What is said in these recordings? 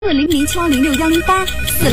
4007106108，4007106108。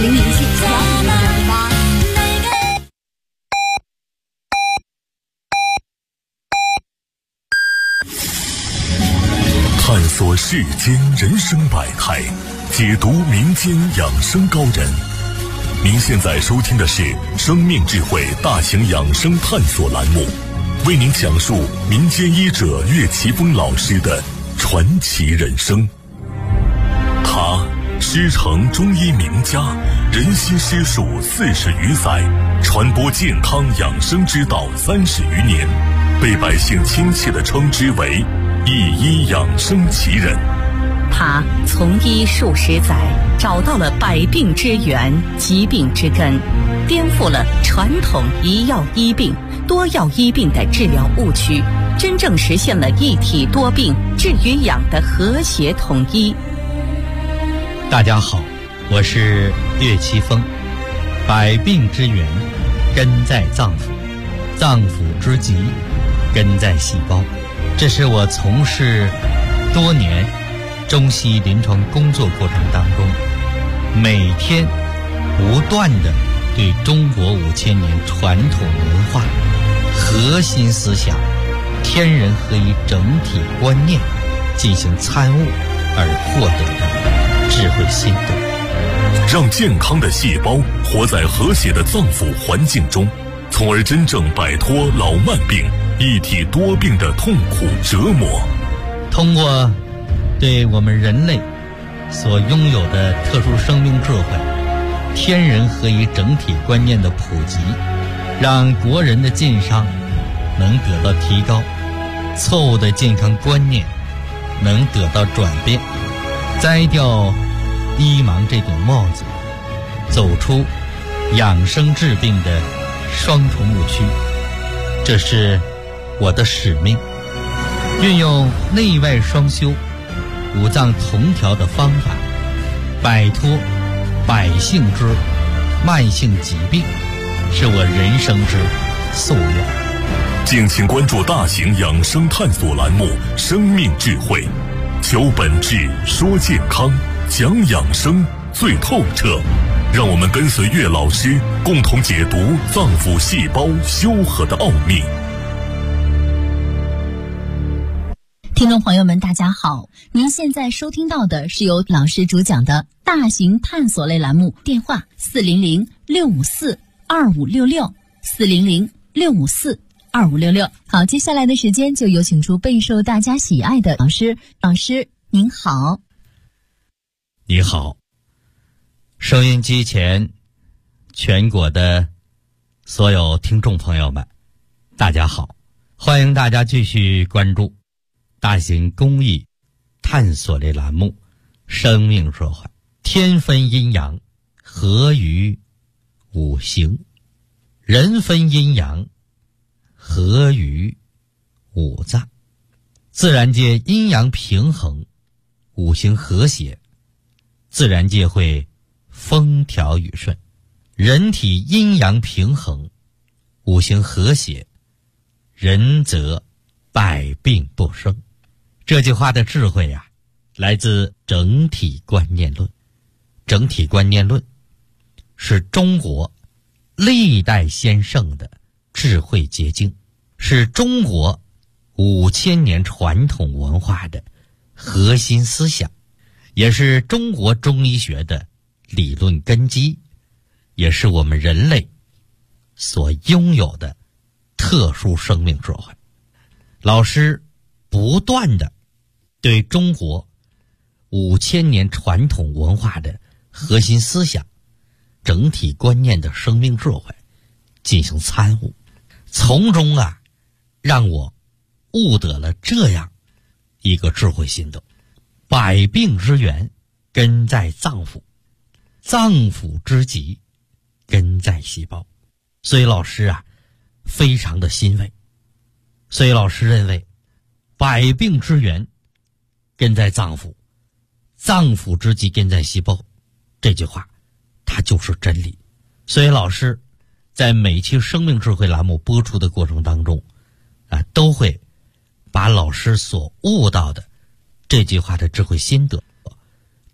探索世间人生百态，解读民间养生高人。您现在收听的是生命智慧大型养生探索栏目，为您讲述民间医者岳奇峰老师的传奇人生。他师承中医名家，仁心师术40余载，传播健康养生之道30余年，被百姓亲切地称之为一医养生奇人。 他从医数十载，找到了百病之源、疾病之根，颠覆了传统一药医病、多药医病的治疗误区，真正实现了一体多病、治与养的和谐统一。 大家好，我是岳奇峰。百病之源根在脏腑，脏腑之疾根在细胞。这是我从事多年中西医临床工作过程当中，每天不断地对中国5000年传统文化核心思想天人合一整体观念进行参悟而获得的智慧心得， 让健康的细胞活在和谐的脏腑环境中，从而真正摆脱老慢病、一体多病的痛苦折磨。 通过对我们人类所拥有的特殊生命智慧、天人合一整体观念的普及，让国人的健康能得到提高，错误的健康观念能得到转变，摘掉医盲这顶帽子，走出养生治病的双重误区。这是我的使命，运用内外双修、五脏同调的方法，摆脱百姓之慢性疾病，是我人生之夙愿。 敬请关注大型养生探索栏目《生命智慧》，求本质，说健康，讲养生最透彻。让我们跟随岳老师，共同解读脏腑细胞修和的奥秘。 听众朋友们大家好，您现在收听到的是由老师主讲的大型探索类栏目，电话400-654-2566 400-654-2566。好，接下来的时间就有请出备受大家喜爱的老师。老师您好。 你好，收音机前全国的所有听众朋友们大家好，欢迎大家继续关注大型公益探索类栏目生命智慧。天分阴阳，合于五行；人分阴阳，合于五脏。自然界阴阳平衡，五行和谐，自然界会风调雨顺。人体阴阳平衡，五行和谐，人则百病不生。这句话的智慧啊，来自整体观念论。整体观念论是中国历代先圣的智慧结晶，是中国5000年传统文化的核心思想，也是中国中医学的理论根基，也是我们人类所拥有的特殊生命智慧。老师不断的对中国5000年传统文化的核心思想、整体观念的生命智慧进行参悟，从中啊，让我悟得了这样一个智慧心得：百病之源根在脏腑，脏腑之疾根在细胞。所以老师啊，非常的欣慰。所以老师认为，百病之源根在脏腑，脏腑之疾根在细胞，这句话它就是真理。所以老师在每期生命智慧栏目播出的过程当中都会把老师所悟到的这句话的智慧心得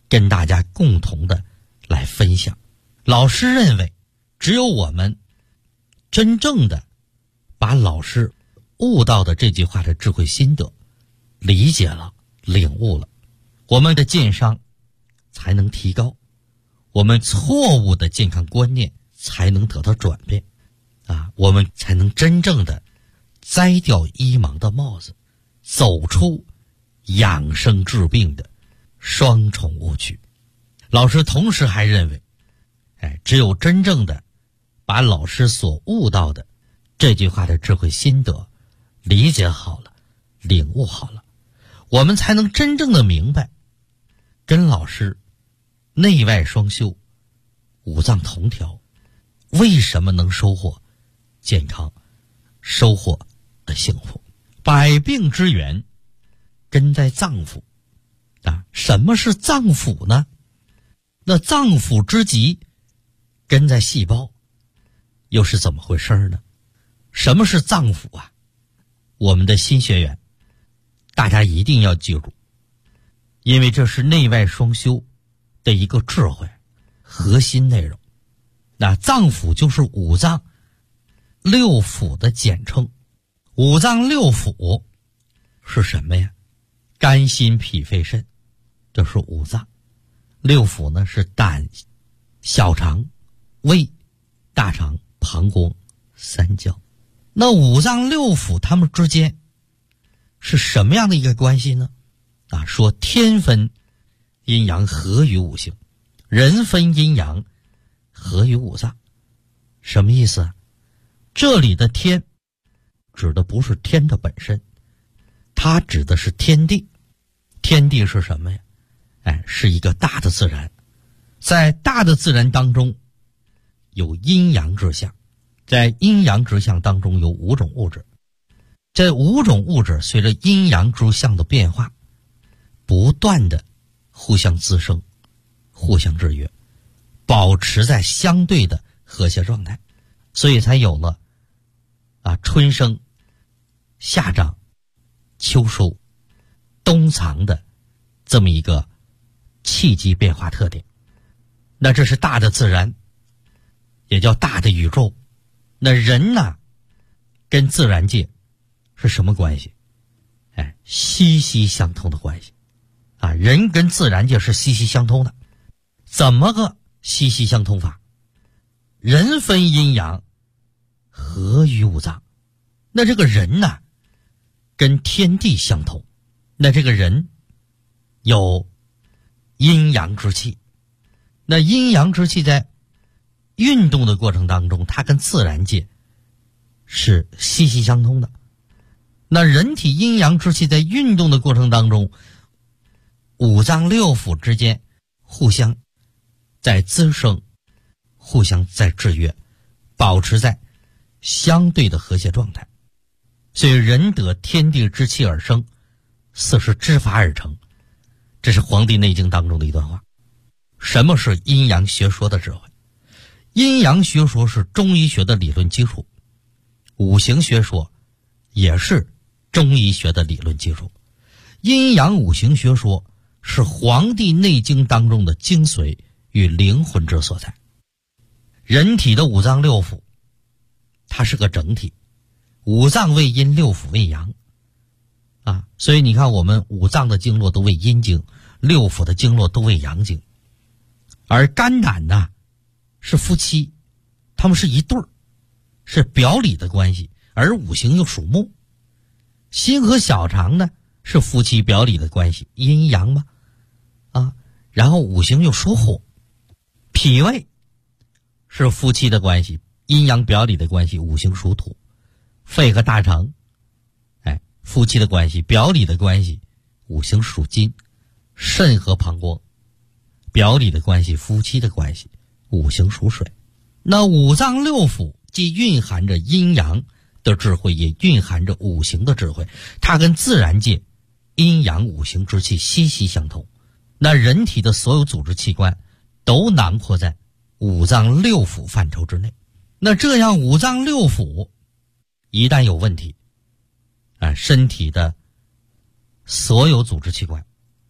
跟大家共同的来分享。老师认为，只有我们真正的把老师悟到的这句话的智慧心得理解了、领悟了，我们的健商才能提高，我们错误的健康观念才能得到转变我们才能真正的摘掉医盲的帽子，走出养生治病的双重误区。老师同时还认为，只有真正的把老师所悟到的这句话的智慧心得理解好了、领悟好了，我们才能真正的明白，跟老师内外双修、五脏同调，为什么能收获健康、收获幸福。百病之源根在脏腑什么是脏腑呢？那脏腑之极根在细胞，又是怎么回事呢？什么是脏腑我们的新学员大家一定要记住，因为这是内外双修的一个智慧核心内容。那脏腑就是五脏六腑的简称。五脏六腑是什么呀？肝心脾肺肾，这是五脏。六腑呢是胆、小肠、胃、大肠、膀胱、三焦。那五脏六腑它们之间是什么样的一个关系呢？说天分阴阳合于五行，人分阴阳合于五脏。什么意思这里的天指的不是天的本身，它指的是天地。天地是什么呀？是一个大的自然。在大的自然当中有阴阳之象，在阴阳之象当中有五种物质。这五种物质随着阴阳之象的变化，不断的互相滋生、互相制约，保持在相对的和谐状态，所以才有了春生、夏长、秋收、冬藏的这么一个气机变化特点。那这是大的自然，也叫大的宇宙。那人呢，跟自然界是什么关系？息息相通的关系人跟自然界是息息相通的。怎么个息息相通法？人分阴阳合于五脏。那这个人呢，跟天地相同。那这个人有阴阳之气。那阴阳之气在运动的过程当中，它跟自然界是息息相通的。那人体阴阳之气在运动的过程当中，五脏六腑之间互相在滋生，互相在制约，保持在相对的和谐状态。所以人得天地之气而生，四时之法而成。这是《黄帝内经》当中的一段话。什么是阴阳学说的智慧？阴阳学说是中医学的理论基础，五行学说也是中医学的理论基础。阴阳五行学说是《黄帝内经》当中的精髓与灵魂之所在。人体的五脏六腑它是个整体，五脏为阴，六腑为阳所以你看我们五脏的经络都为阴经，六腑的经络都为阳经。而肝胆呢是夫妻，他们是一对儿，是表里的关系，而五行又属木。心和小肠呢是夫妻表里的关系，阴阳嘛然后五行又属火。脾胃是夫妻的关系，阴阳表里的关系，五行属土。肺和大肠夫妻的关系，表里的关系，五行属金。肾和膀胱表里的关系，夫妻的关系，五行属水。那五脏六腑既蕴含着阴阳的智慧，也蕴含着五行的智慧，它跟自然界阴阳五行之气息息相通。那人体的所有组织器官都囊括在五脏六腑范畴之内。那这样五脏六腑一旦有问题身体的所有组织器官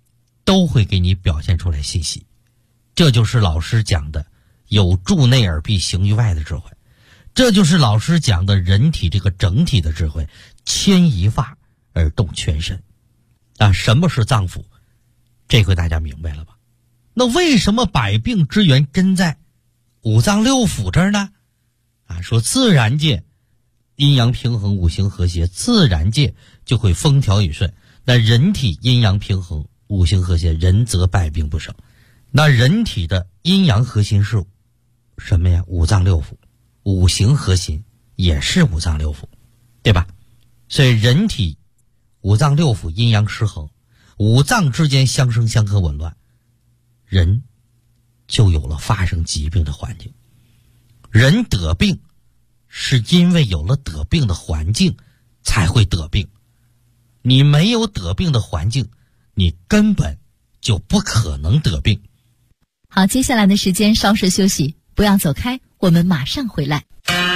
都会给你表现出来信息。这就是老师讲的有助内而必行于外的智慧，这就是老师讲的人体这个整体的智慧，牵一发而动全身。什么是脏腑？这回大家明白了吧？那为什么百病之源根在五脏六腑这儿呢？说自然界阴阳平衡，五行和谐，自然界就会风调雨顺。那人体阴阳平衡，五行和谐，人则百病不生。那人体的阴阳核心是什么呀？五脏六腑。五行核心也是五脏六腑，对吧？所以人体五脏六腑阴阳失衡，五脏之间相生相克紊乱，人就有了发生疾病的环境。人得病是因为有了得病的环境才会得病，你没有得病的环境，你根本就不可能得病。 好，接下来的时间稍事休息，不要走开，我们马上回来。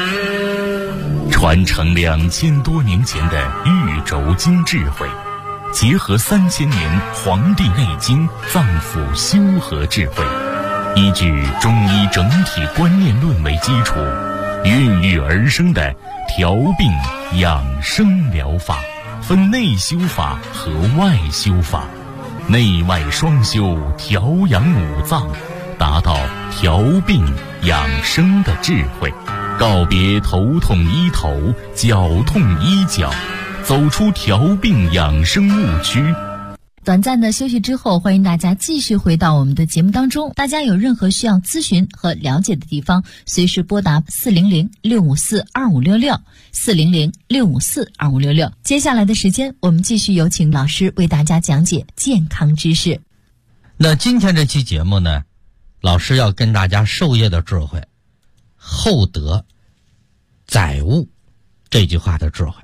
传承2000多年前的玉轴经智慧，结合3000年《黄帝内经》脏腑修和智慧，依据中医整体观念论为基础，孕育而生的调病养生疗法，分内修法和外修法，内外双修，调养五脏，达到调病养生的智慧，告别头痛医头，脚痛医脚，走出调病养生误区。 短暂的休息之后，欢迎大家继续回到我们的节目当中。大家有任何需要咨询和了解的地方，随时拨打400-654-2566 400-654-2566。接下来的时间，我们继续有请老师为大家讲解健康知识。 那今天这期节目呢，老师要跟大家授业的智慧，厚德载物这句话的智慧。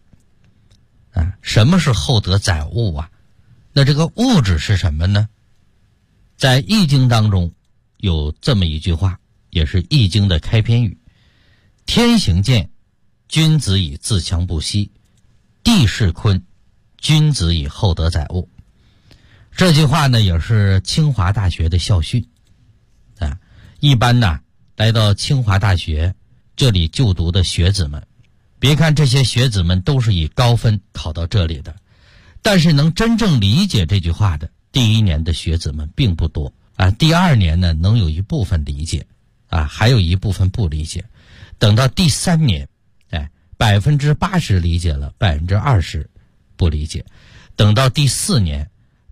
什么是厚德载物啊？那这个物质是什么呢？在易经当中有这么一句话，也是易经的开篇语：天行健，君子以自强不息；地势坤，君子以厚德载物。这句话呢，也是清华大学的校训。一般呢，来到清华大学这里就读的学子们，别看这些学子们都是以高分考到这里的，但是能真正理解这句话的第一年的学子们并不多第二年呢，能有一部分理解还有一部分不理解。等到第三年80%理解了，20%不理解。等到第4年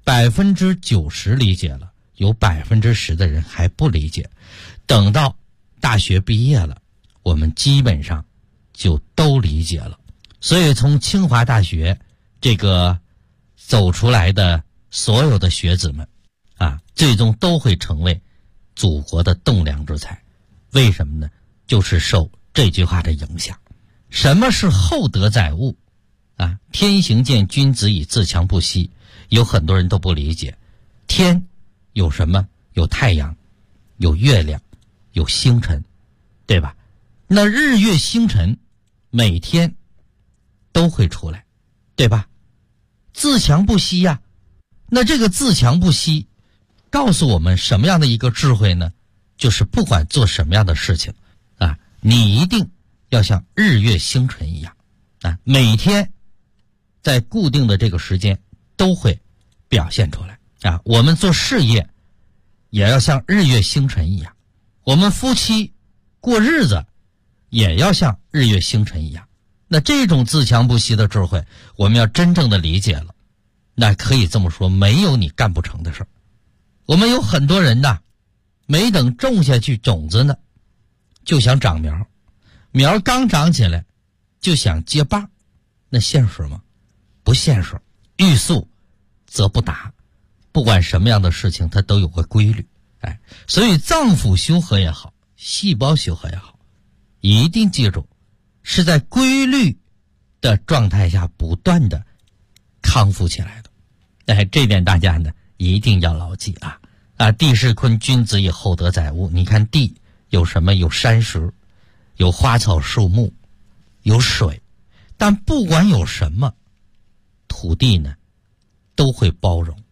90%理解了，有10%的人还不理解。等到大学毕业了，我们基本上就都理解了。所以从清华大学这个走出来的所有的学子们最终都会成为祖国的栋梁之才。为什么呢？就是受这句话的影响。什么是厚德载物天行健，君子以自强不息。有很多人都不理解，天有什么？有太阳，有月亮，有星辰，对吧？那日月星辰每天都会出来，对吧？自强不息呀。那这个自强不息告诉我们什么样的一个智慧呢？就是不管做什么样的事情你一定要像日月星辰一样每天在固定的这个时间都会表现出来我们做事业也要像日月星辰一样，我们夫妻过日子也要像日月星辰一样。那这种自强不息的智慧，我们要真正的理解了，那可以这么说，没有你干不成的事儿。我们有很多人没等种下去种子呢，就想长苗，苗刚长起来就想结棒，那现实吗？不现实。欲速则不达，不管什么样的事情它都有个规律所以脏腑修和也好，细胞修和也好，一定记住是在规律的状态下不断的康复起来的这点大家呢一定要牢记地势坤，君子以厚德载物。你看地有什么？有山石，有花草树木，有水，但不管有什么，土地呢都会包容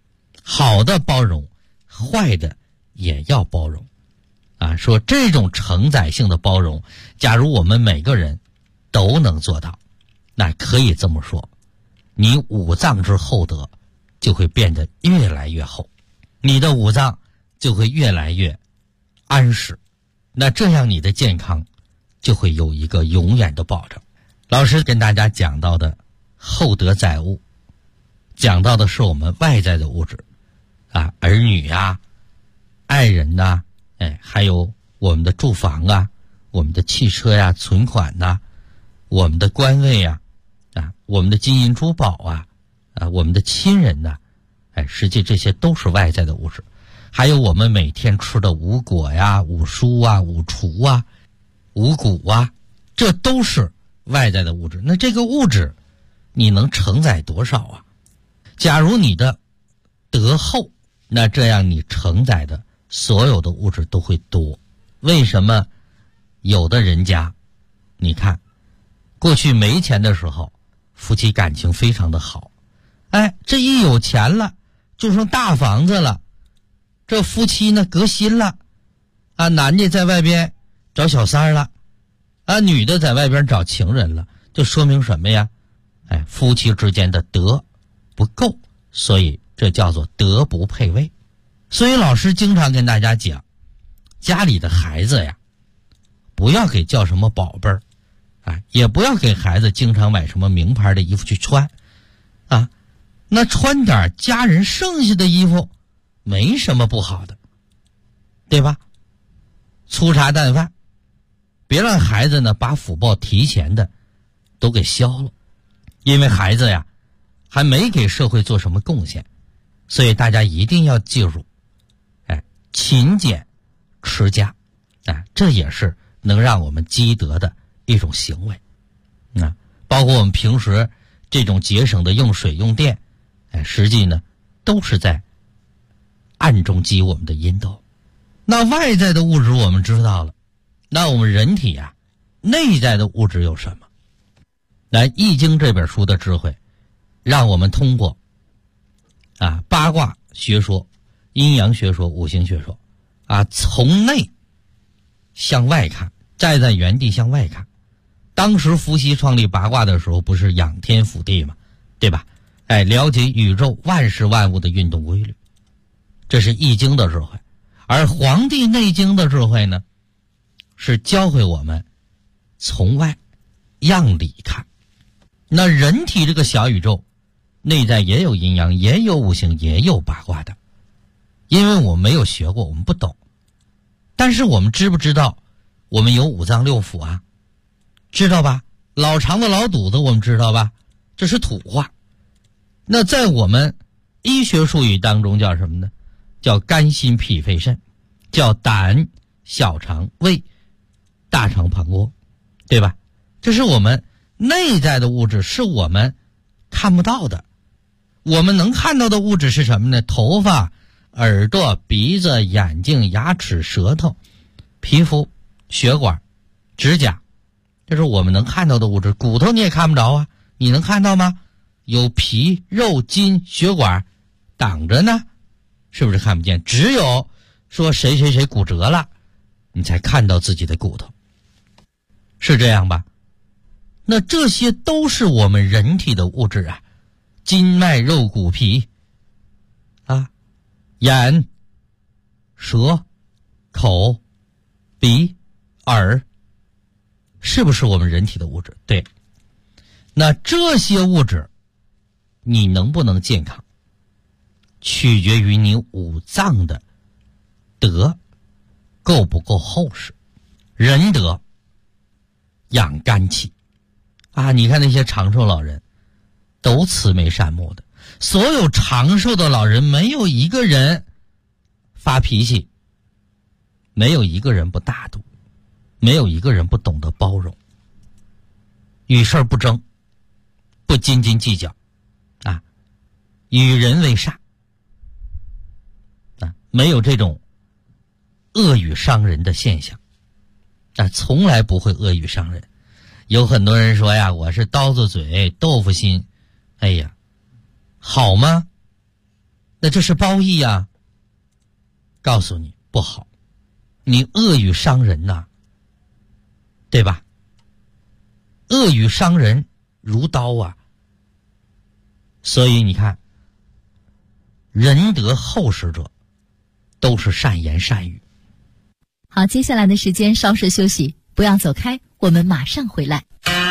好的包容，坏的也要包容。啊，说这种承载性的包容，假如我们每个人都能做到，那可以这么说，你五脏之厚德就会变得越来越厚，你的五脏就会越来越安实，那这样你的健康就会有一个永远的保证。老师跟大家讲到的厚德载物，讲到的是我们外在的物质啊，儿女啊，爱人呐，还有我们的住房啊，我们的汽车呀，存款呐，我们的官位呀，我们的金银珠宝啊，我们的亲人呐，实际这些都是外在的物质。还有我们每天吃的五果呀、五蔬啊、五畜啊、五谷啊，这都是外在的物质。那这个物质你能承载多少啊？假如你的德厚，那这样你承载的所有的物质都会多。为什么有的人家，你看过去没钱的时候夫妻感情非常的好，这一有钱了，就剩大房子了，这夫妻呢革新了啊，男的在外边找小三了啊，女的在外边找情人了，就说明什么呀？夫妻之间的德不够，所以这叫做德不配位。所以老师经常跟大家讲，家里的孩子呀，不要给叫什么宝贝儿，也不要给孩子经常买什么名牌的衣服去穿啊，那穿点家人剩下的衣服没什么不好的，对吧？粗茶淡饭，别让孩子呢把福报提前的都给消了，因为孩子呀还没给社会做什么贡献，所以大家一定要记住，勤俭持家，这也是能让我们积德的一种行为。包括我们平时这种节省的用水用电，实际呢都是在暗中积我们的阴德。那外在的物质我们知道了，那我们人体啊，内在的物质有什么？来，《易经》这本书的智慧，让我们通过八卦学说、阴阳学说、五行学说从内向外看，站在原地向外看。当时伏羲创立八卦的时候，不是仰天俯地吗？对吧？了解宇宙万事万物的运动规律，这是易经的智慧。而黄帝内经的智慧呢，是教会我们从外样里看。那人体这个小宇宙内在也有阴阳，也有五行，也有八卦的。因为我们没有学过，我们不懂。但是我们知不知道我们有五脏六腑啊？知道吧？老肠子老肚子我们知道吧？这是土话。那在我们医学术语当中叫什么呢？叫肝心脾肺肾，叫胆小肠胃大肠膀胱，对吧？这是我们内在的物质，是我们看不到的。我们能看到的物质是什么呢？头发、耳朵、鼻子、眼睛、牙齿、舌头、皮肤、血管、指甲，这是我们能看到的物质。骨头你也看不着啊，你能看到吗？有皮、肉、筋、血管挡着呢，是不是看不见？只有说谁谁谁骨折了，你才看到自己的骨头，是这样吧？那这些都是我们人体的物质啊，筋脉肉骨皮眼、舌、口、鼻、耳，是不是我们人体的物质？对。那这些物质你能不能健康，取决于你五脏的德够不够厚实。仁德养肝气你看那些长寿老人都慈眉善目的，所有长寿的老人没有一个人发脾气，没有一个人不大度，没有一个人不懂得包容，与事不争，不斤斤计较与人为善没有这种恶语伤人的现象从来不会恶语伤人。有很多人说呀，我是刀子嘴豆腐心，哎呀，好吗？ 那这是褒义啊。告诉你不好，你恶语伤人呐，对吧？恶语伤人如刀啊。所以你看，仁德厚实者都是善言善语。 好，接下来的时间稍事休息，不要走开，我们马上回来。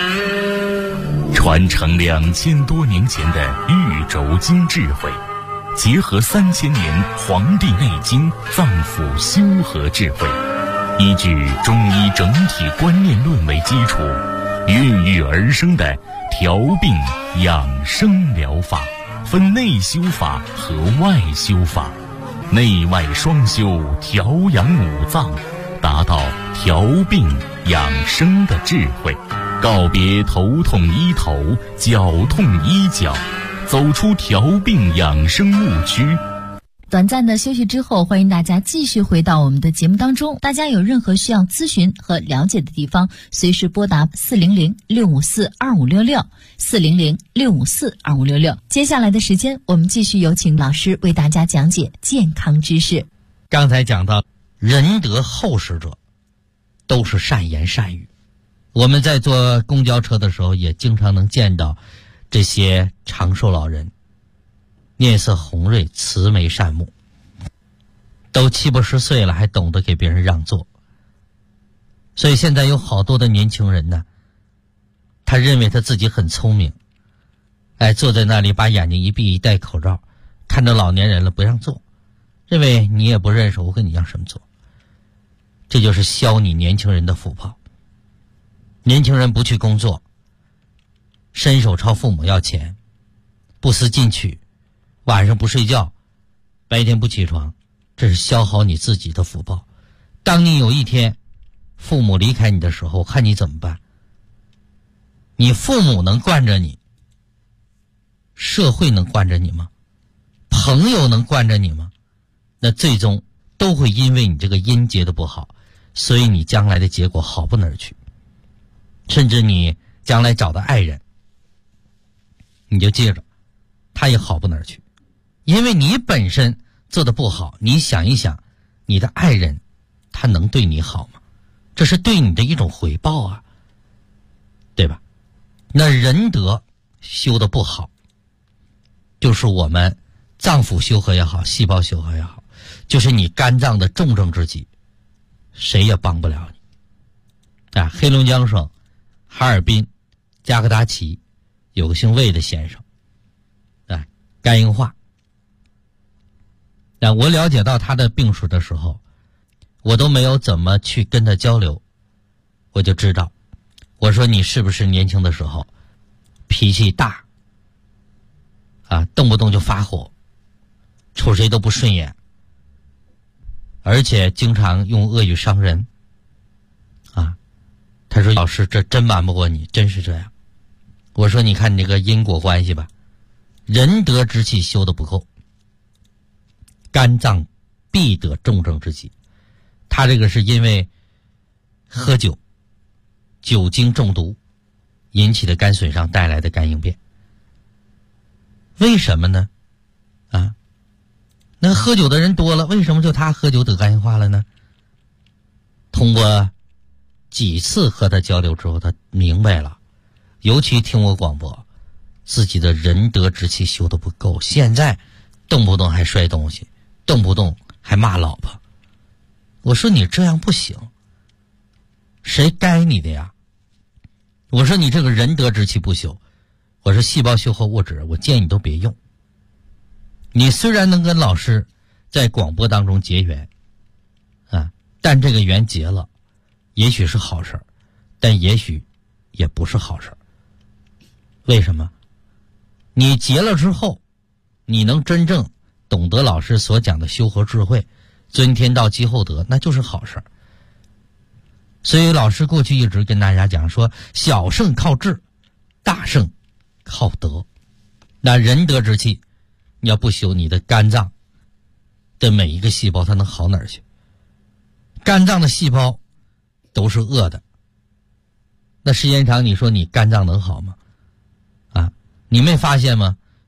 传承2000多年前的玉轴经智慧，结合3000年《黄帝内经》脏腑修和智慧，依据中医整体观念论为基础，孕育而生的调病养生疗法，分内修法和外修法，内外双修，调养五脏，达到调病养生的智慧，告别头痛医头，脚痛医脚，走出调病养生误区。 短暂的休息之后，欢迎大家继续回到我们的节目当中。大家有任何需要咨询和了解的地方，随时拨打400-654-2566 400-654-2566。接下来的时间，我们继续有请老师为大家讲解健康知识。 刚才讲到仁德厚实者都是善言善语。我们在坐公交车的时候也经常能见到这些长寿老人，面色红润，慈眉善目，都70、80岁了还懂得给别人让座。所以现在有好多的年轻人呢，他认为他自己很聪明，坐在那里把眼睛一闭，一戴口罩，看着老年人了不让座，认为你也不认识我，跟你要什么座。这就是消你年轻人的福报。年轻人不去工作，伸手朝父母要钱，不思进取，晚上不睡觉，白天不起床，这是消耗你自己的福报。当你有一天父母离开你的时候，我看你怎么办？你父母能惯着你，社会能惯着你吗？朋友能惯着你吗？那最终都会因为你这个音结的不好，所以你将来的结果好不哪儿去。甚至你将来找的爱人，你就记着，他也好不哪儿去。因为你本身做的不好，你想一想，你的爱人他能对你好吗？这是对你的一种回报啊，对吧？那仁德修的不好，就是我们脏腑修和也好，细胞修和也好，就是你肝脏的重症之疾，谁也帮不了你啊。黑龙江省哈尔滨加格达奇有个姓魏的先生啊，肝硬化。我了解到他的病史的时候，我都没有怎么去跟他交流，我就知道，我说你是不是年轻的时候脾气大啊，动不动就发火，瞅谁都不顺眼，而且经常用恶语伤人啊。他说老师，这真瞒不过你，真是这样。我说你看你这个因果关系吧，仁德之气修得不够，肝脏必得重症之疾。他这个是因为喝酒，酒精中毒引起的肝损伤带来的肝硬变。为什么呢？啊，那喝酒的人多了，为什么就他喝酒得肝硬化了呢？通过几次和他交流之后，他明白了，尤其听我广播，自己的仁德之气修得不够，现在动不动还摔东西，动不动还骂老婆。我说你这样不行，谁该你的呀？我说你这个仁德之气不修，我说细胞修和物质，我建议你都别用。你虽然能跟老师在广播当中结缘啊，但这个缘结了，也许是好事，但也许也不是好事。为什么？你结了之后，你能真正懂得老师所讲的修和智慧，尊天道积厚德，那就是好事。所以老师过去一直跟大家讲说，小胜靠智，大胜靠德。那仁德之气你要不修，你的肝脏的每一个细胞它能好哪儿去？肝脏的细胞都是恶的，那时间长你说你肝脏能好吗？啊，你没发现吗？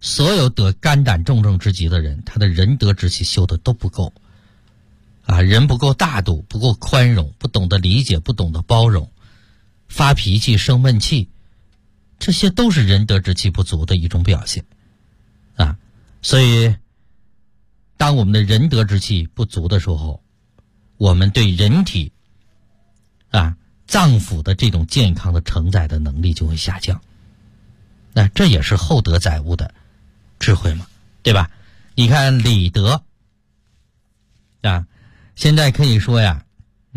所有得肝胆重症之疾的人，他的仁德之气修的都不够啊，人不够大度，不够宽容，不懂得理解，不懂得包容，发脾气生闷气，这些都是仁德之气不足的一种表现啊。所以当我们的仁德之气不足的时候，我们对人体啊脏腑的这种健康的承载的能力就会下降。那这也是厚德载物的智慧嘛，对吧？你看礼德啊，现在可以说呀，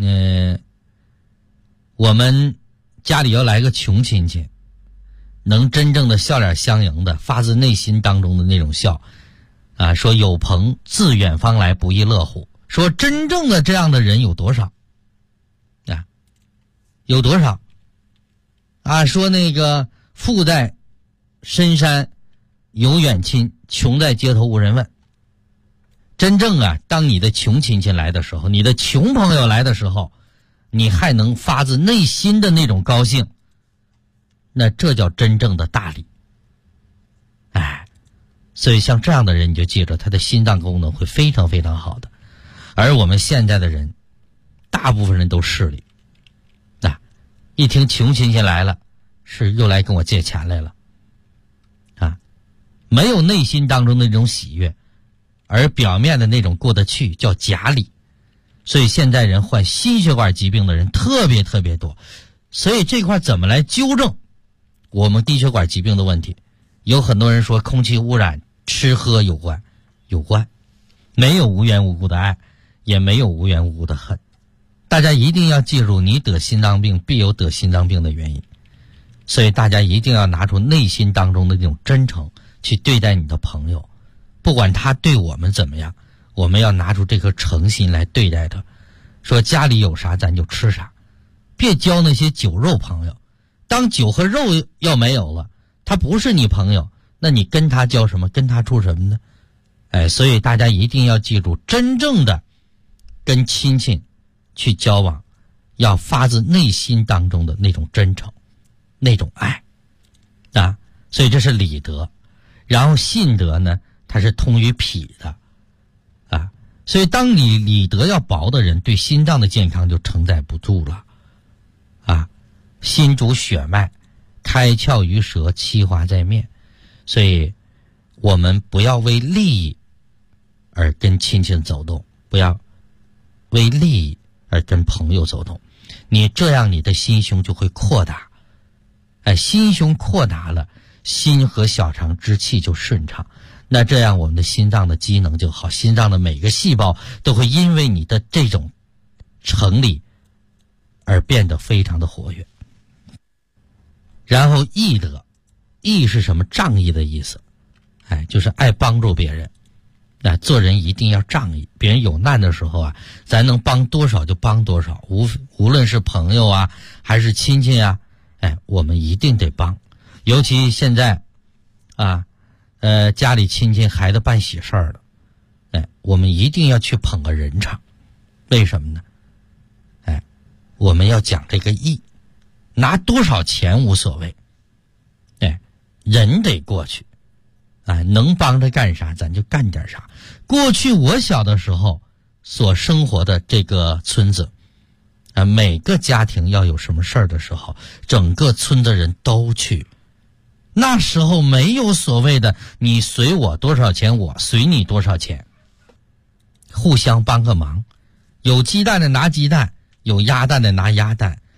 我们家里要来个穷亲戚，能真正的笑脸相迎的，发自内心当中的那种笑啊，说有朋自远方来，不亦乐乎。说真正的这样的人有多少啊？有多少啊？说那个富在深山有远亲，穷在街头无人问。真正啊，当你的穷亲戚来的时候，你的穷朋友来的时候，你还能发自内心的那种高兴，那这叫真正的大礼。哎，所以像这样的人，你就记着他的心脏功能会非常非常好的。而我们现在的人，大部分人都势利啊，一听穷亲戚来了，是又来跟我借钱来了啊，没有内心当中的那种喜悦，而表面的那种过得去叫假礼。所以现在人患心血管疾病的人特别特别多。所以这块怎么来纠正我们心血管疾病的问题？有很多人说空气污染吃喝有关，有关，没有无缘无故的爱，也没有无缘无故的恨。大家一定要记住，你得心脏病必有得心脏病的原因。所以大家一定要拿出内心当中的那种真诚去对待你的朋友，不管他对我们怎么样，我们要拿出这颗诚心来对待他。说家里有啥咱就吃啥，别交那些酒肉朋友。当酒和肉要没有了，他不是你朋友，那你跟他交什么，跟他处什么呢？哎，所以大家一定要记住，真正的跟亲戚去交往，要发自内心当中的那种真诚，那种爱啊。所以这是礼德。然后信德呢，它是通于脾的啊。所以当你礼德要薄的人，对心脏的健康就承载不住了啊。心主血脉，开窍于舌，气化在面。所以我们不要为利益而跟亲戚走动，不要为利益而跟朋友走动，你这样你的心胸就会扩大。哎，心胸扩大了，心和小肠之气就顺畅，那这样我们的心脏的机能就好，心脏的每个细胞都会因为你的这种成理而变得非常的活跃。然后义德，义是什么？仗义的意思，哎，就是爱帮助别人。那做人一定要仗义，别人有难的时候啊，咱能帮多少就帮多少，无论是朋友啊还是亲戚啊，哎，我们一定得帮。尤其现在啊，家里亲戚孩子办喜事儿了，哎，我们一定要去捧个人场。为什么呢？哎，我们要讲这个义，拿多少钱无所谓，哎，人得过去。哎，能帮着干啥咱就干点啥。过去我小的时候所生活的这个村子啊，每个家庭要有什么事儿的时候，整个村的人都去。那时候没有所谓的你随我多少钱，我随你多少钱，互相帮个忙。有鸡蛋的拿鸡蛋，有鸭蛋的拿鸭蛋，